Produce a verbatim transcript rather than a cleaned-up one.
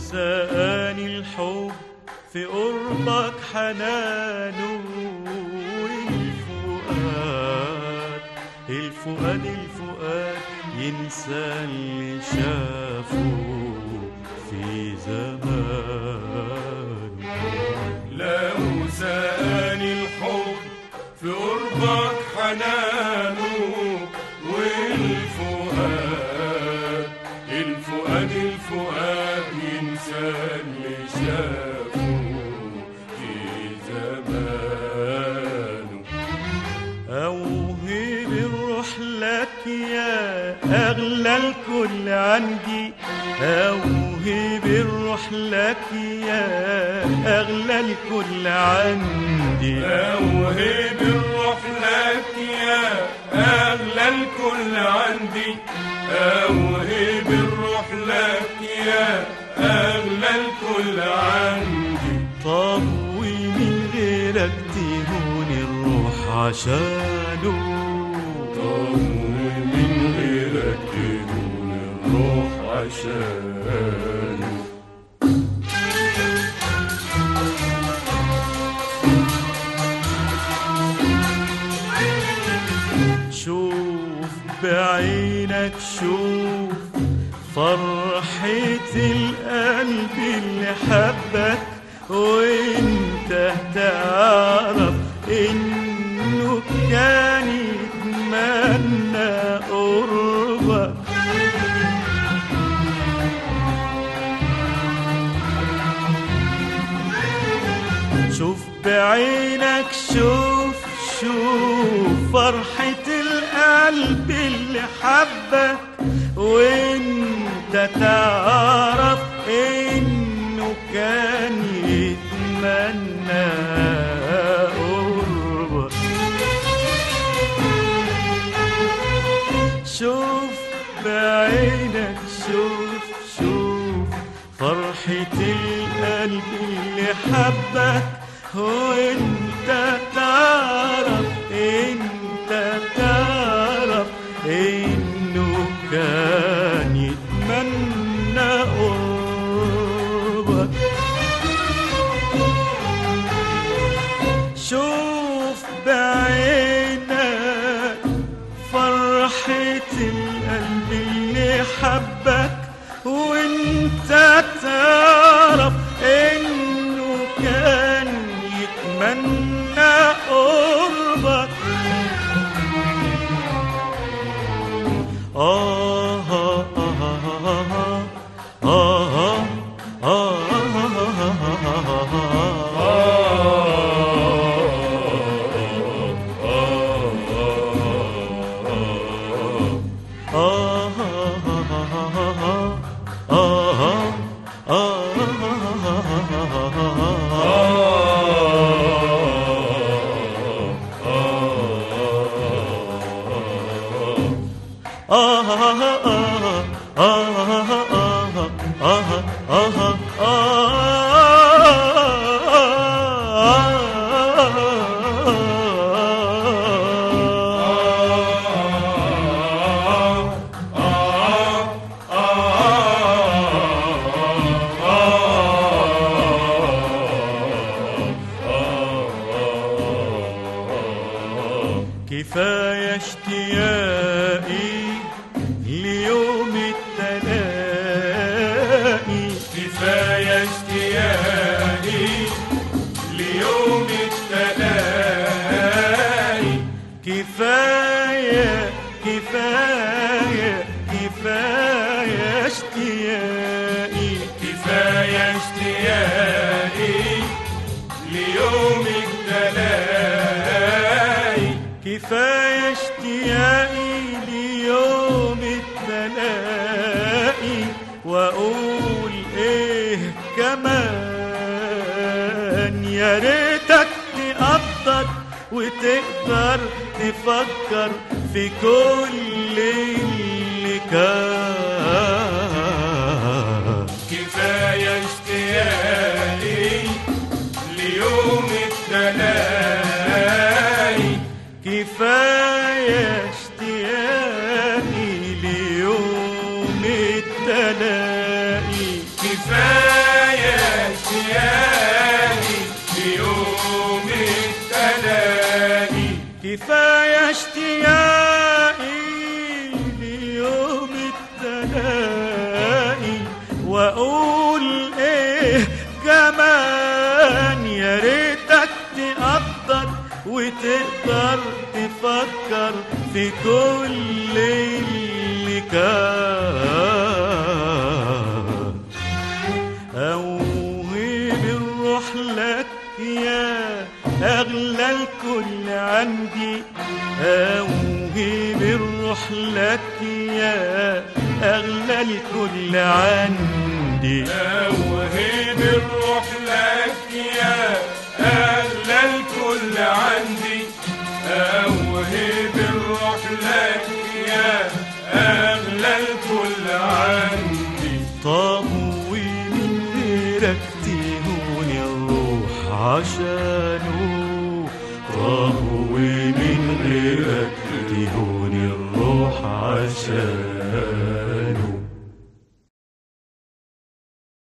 سقاني الحب في قربك حنانه، والفؤاد الفؤاد الفؤاد ينسى اللي شافه في زمان. لو سقاني الحب في قربك حنانه، والفؤاد الفؤاد الفؤاد ينسى اللي شافه في زمانه. أوهب الروح لك يا أغلى الكل عندي، أوهب الروح لك يا أغلى الكل عندي، أوهب الروح لك يا أغلى الكل عندي، أوهب الروح لك يا أغلى الكل عندي. طب ومن غيرك تهون الروح عشانه، طب ومن غيرك تهون الروح عشانه. شوف بعينك شوف فرحة القلب اللي حبك، وانت تعرف انه كان يتمنى قربك. شوف بعينك شوف شوف فرحة القلب اللي حبك، وانت تعرف انه كان يتمنى قربك. شوف بعينك شوف شوف فرحة القلب اللي حبك، وانت تعرف انت تعرف انه كان يتمنى قربك. شوف بعينك فرحة القلب اللي حبك، وانت تعرف انه كان يتمنى قربك. آه آه آه آه كفاية اشتياقي ليوم التلاقي، كفاية اشتياقي ليوم التلاقي، كفاية كفاية كفاية اشتياقي، كفاية اشتياقي ليوم التلاقي، كفاية اشتياقي ليوم التلاقي. واقول ايه كمان؟ يا ريتك تقدر وتقدر تفكر في كل اللي كان. كفاية اشتياقي ليوم التلاقي، كفاية اشتياقي ليوم التلاقي، كفاية في كل اللي كان. أوهب الروح لك يا أغلى الكل عندي، أوهب الروح لك يا أغلى الكل عندي، أوهب الروح لك